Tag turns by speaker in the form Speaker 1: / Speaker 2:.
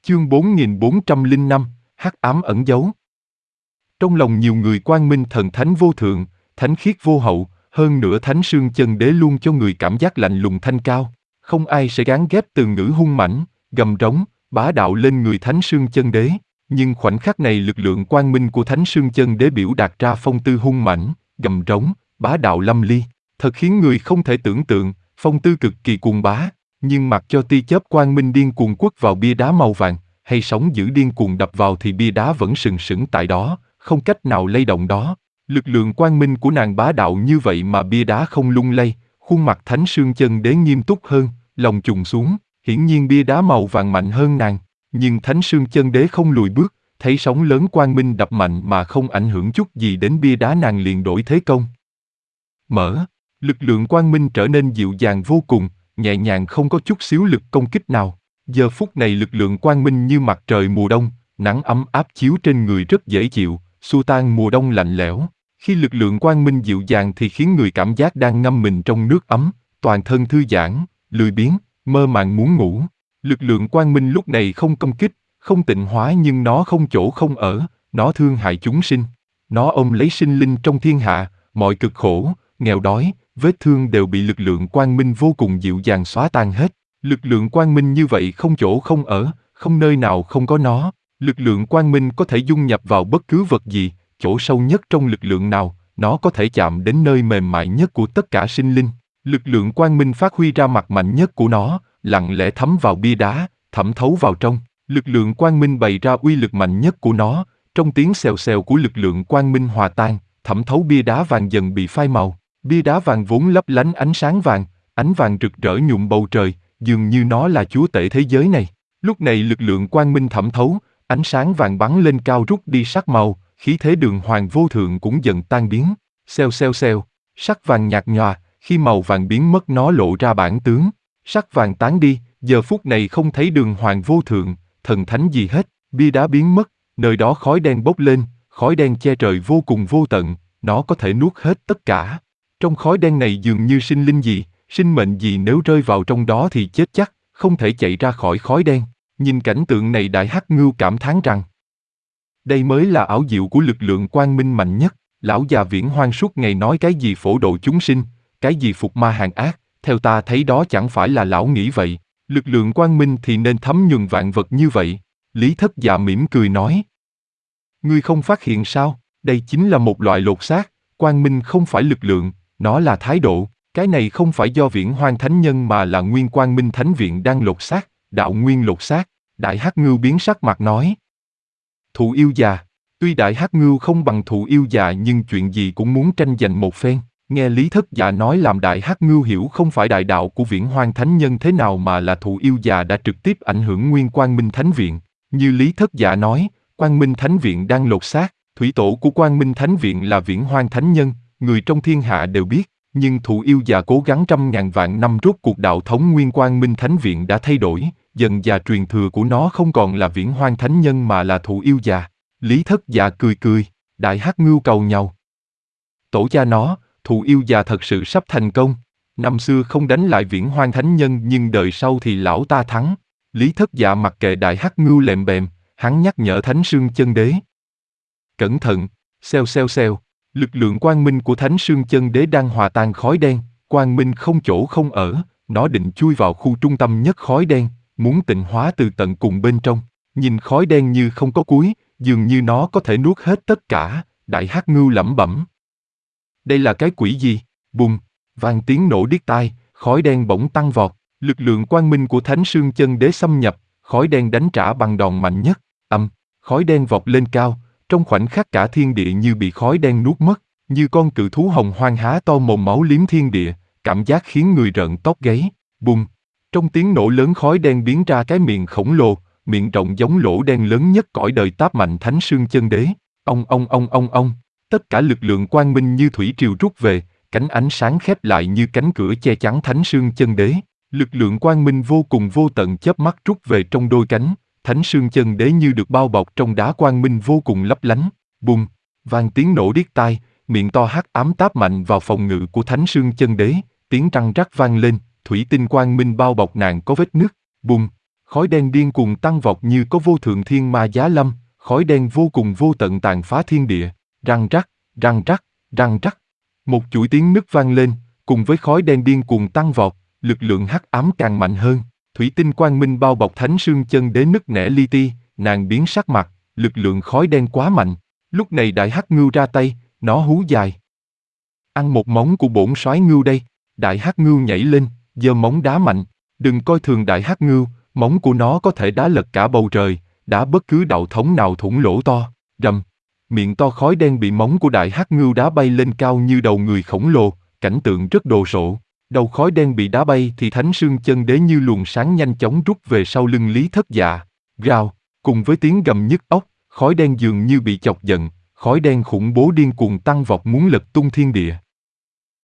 Speaker 1: Chương 4405, Hắc ám ẩn giấu. Trong lòng nhiều người Quang Minh Thần thánh vô thượng, thánh khiết vô hậu, hơn nữa Thánh Sương Chân Đế luôn cho người cảm giác lạnh lùng thanh cao. Không ai sẽ gán ghép từ ngữ hung mãnh, gầm rống, bá đạo lên người Thánh Sương Chân Đế. Nhưng khoảnh khắc này lực lượng quang minh của Thánh Sương Chân Đế biểu đạt ra phong tư hung mãnh, gầm rống, bá đạo lâm ly, thật khiến người không thể tưởng tượng, phong tư cực kỳ cuồng bá. Nhưng mặc cho tia chớp quang minh điên cuồng quất vào bia đá màu vàng, hay sóng dữ điên cuồng đập vào thì bia đá vẫn sừng sững tại đó, không cách nào lay động đó. Lực lượng quang minh của nàng bá đạo như vậy mà bia đá không lung lay, khuôn mặt Thánh Sương Chân Đế nghiêm túc hơn, lòng trùng xuống, hiển nhiên bia đá màu vàng mạnh hơn nàng. Nhưng Thánh Sương Chân Đế không lùi bước, thấy sóng lớn quang minh đập mạnh mà không ảnh hưởng chút gì đến bia đá, nàng liền đổi thế công. Lực lượng quang minh trở nên dịu dàng vô cùng, nhẹ nhàng không có chút xíu lực công kích nào. Giờ phút này lực lượng quang minh như mặt trời mùa đông, nắng ấm áp chiếu trên người rất dễ chịu, xua tan mùa đông lạnh lẽo. Khi lực lượng quang minh dịu dàng thì khiến người cảm giác đang ngâm mình trong nước ấm, toàn thân thư giãn, lười biếng, mơ màng muốn ngủ. Lực lượng quang minh lúc này không công kích, không tịnh hóa, nhưng nó không chỗ không ở, nó thương hại chúng sinh. Nó ôm lấy sinh linh trong thiên hạ, mọi cực khổ, nghèo đói, vết thương đều bị lực lượng quang minh vô cùng dịu dàng xóa tan hết. Lực lượng quang minh như vậy không chỗ không ở, không nơi nào không có nó. Lực lượng quang minh có thể dung nhập vào bất cứ vật gì, chỗ sâu nhất trong lực lượng nào, nó có thể chạm đến nơi mềm mại nhất của tất cả sinh linh. Lực lượng quang minh phát huy ra mặt mạnh nhất của nó, lặng lẽ thấm vào bia đá, thẩm thấu vào trong. Lực lượng quang minh bày ra uy lực mạnh nhất của nó, trong tiếng xèo xèo của lực lượng quang minh hòa tan, thẩm thấu bia đá vàng dần bị phai màu. Bia đá vàng vốn lấp lánh ánh vàng rực rỡ nhuộm bầu trời, dường như nó là chúa tể thế giới này. Lúc này lực lượng quang minh thẩm thấu, ánh sáng vàng bắn lên cao rút đi sắc màu, khí thế đường hoàng vô thượng cũng dần tan biến. Xèo xèo xèo, sắc vàng nhạt nhòa, khi màu vàng biến mất nó lộ ra bản tướng. Sắc vàng tán đi, giờ phút này không thấy đường hoàng vô thượng, thần thánh gì hết. Bia đá biến mất, nơi đó khói đen bốc lên, khói đen che trời vô cùng vô tận, nó có thể nuốt hết tất cả. Trong khói đen này dường như sinh linh gì, sinh mệnh gì nếu rơi vào trong đó thì chết chắc, không thể chạy ra khỏi khói đen. Nhìn cảnh tượng này Đại Hắc Ngưu cảm thán rằng đây mới là ảo diệu của lực lượng quang minh mạnh nhất. Lão già Viễn Hoang suốt ngày nói cái gì phổ độ chúng sinh, cái gì phục ma hàng ác, theo ta thấy đó chẳng phải là lão nghĩ vậy. Lực lượng quang minh thì nên thấm nhuần vạn vật như vậy. Lý Thất Dạ mỉm cười nói, ngươi không phát hiện sao, đây chính là một loại lột xác. Quang minh không phải lực lượng, nó là thái độ. Cái này không phải do Viễn Hoang Thánh Nhân mà là Nguyên Quang Minh Thánh Viện đang lột xác, đạo nguyên lột xác. Đại Hắc Ngưu biến sắc mặt nói, Thụ Yêu Già. Tuy Đại Hắc Ngưu không bằng Thụ Yêu Già nhưng chuyện gì cũng muốn tranh giành một phen. Nghe Lý Thất Dạ nói làm Đại Hắc Ngưu hiểu không phải đại đạo của Viễn Hoang Thánh Nhân thế nào mà là Thụ Yêu Già đã trực tiếp ảnh hưởng Nguyên Quang Minh Thánh Viện. Như Lý Thất Dạ nói, Quang Minh Thánh Viện đang lột xác, thủy tổ của Quang Minh Thánh Viện là Viễn Hoang Thánh Nhân, người trong thiên hạ đều biết. Nhưng Thụ Yêu Già cố gắng trăm ngàn vạn năm rốt cuộc đạo thống Nguyên Quang Minh Thánh Viện đã thay đổi, dần già truyền thừa của nó không còn là Viễn Hoang Thánh Nhân mà là Thụ Yêu Già. Lý Thất Dạ cười cười, Đại Hắc Ngưu cầu nhau. Tổ cha nó, Thụ Yêu Già thật sự sắp thành công. Năm xưa không đánh lại Viễn Hoang Thánh Nhân nhưng đời sau thì lão ta thắng. Lý Thất Dạ mặc kệ Đại Hắc Ngưu lèm bèm, hắn nhắc nhở Thánh Sương Chân Đế. Cẩn thận, xèo xèo xèo. Lực lượng quang minh của Thánh Sương Chân Đế đang hòa tan khói đen, quang minh không chỗ không ở, nó định chui vào khu trung tâm nhất khói đen, muốn tịnh hóa từ tận cùng bên trong. Nhìn khói đen như không có cuối, dường như nó có thể nuốt hết tất cả. Đại Hắc Ngưu lẩm bẩm. Đây là cái quỷ gì? Bùng, vang tiếng nổ điếc tai, khói đen bỗng tăng vọt. Lực lượng quang minh của Thánh Sương Chân Đế xâm nhập, khói đen đánh trả bằng đòn mạnh nhất. Khói đen vọt lên cao. Trong khoảnh khắc cả thiên địa như bị khói đen nuốt mất, như con cự thú hồng hoang há to mồm máu liếm thiên địa, cảm giác khiến người rợn tóc gáy. Bùng! Trong tiếng nổ lớn khói đen biến ra cái miệng khổng lồ, miệng rộng giống lỗ đen lớn nhất cõi đời táp mạnh Thánh Sương Chân Đế. Ông. Tất cả lực lượng quang minh như thủy triều rút về, cánh ánh sáng khép lại như cánh cửa che chắn Thánh Sương Chân Đế. Lực lượng quang minh vô cùng vô tận chớp mắt rút về trong đôi cánh. Thánh Sương Chân Đế như được bao bọc trong đá quang minh vô cùng lấp lánh. Bùng, vang tiếng nổ điếc tai, miệng to hắc ám táp mạnh vào phòng ngự của Thánh Sương Chân Đế, tiếng răng rắc vang lên, thủy tinh quang minh bao bọc nàng có vết nứt. Bùng, Khói đen điên cuồng tăng vọt như có vô thượng thiên ma giá lâm, khói đen vô cùng vô tận tàn phá thiên địa, răng rắc, răng rắc, răng rắc. Một chuỗi tiếng nứt vang lên, cùng với khói đen điên cuồng tăng vọt, lực lượng hắc ám càng mạnh hơn. Thủy tinh quang minh bao bọc Thánh Sương Chân Đế nứt nẻ li ti, nàng biến sắc mặt, lực lượng khói đen quá mạnh. Lúc này Đại Hắc Ngưu ra tay, nó hú dài. Ăn một móng của bổn soái ngưu đây. Đại Hắc Ngưu nhảy lên, giơ móng đá mạnh. Đừng coi thường Đại Hắc Ngưu, móng của nó có thể đá lật cả bầu trời, đá bất cứ đạo thống nào thủng lỗ to. Rầm. Miệng to khói đen bị móng của Đại Hắc Ngưu đá bay lên cao như đầu người khổng lồ, cảnh tượng rất đồ sộ. Đầu khói đen bị đá bay thì Thánh Sương Chân Đế như luồng sáng nhanh chóng rút về sau lưng Lý Thất Dạ. Gào, cùng với tiếng gầm nhức óc, khói đen dường như bị chọc giận, khói đen khủng bố điên cuồng tăng vọt muốn lật tung thiên địa.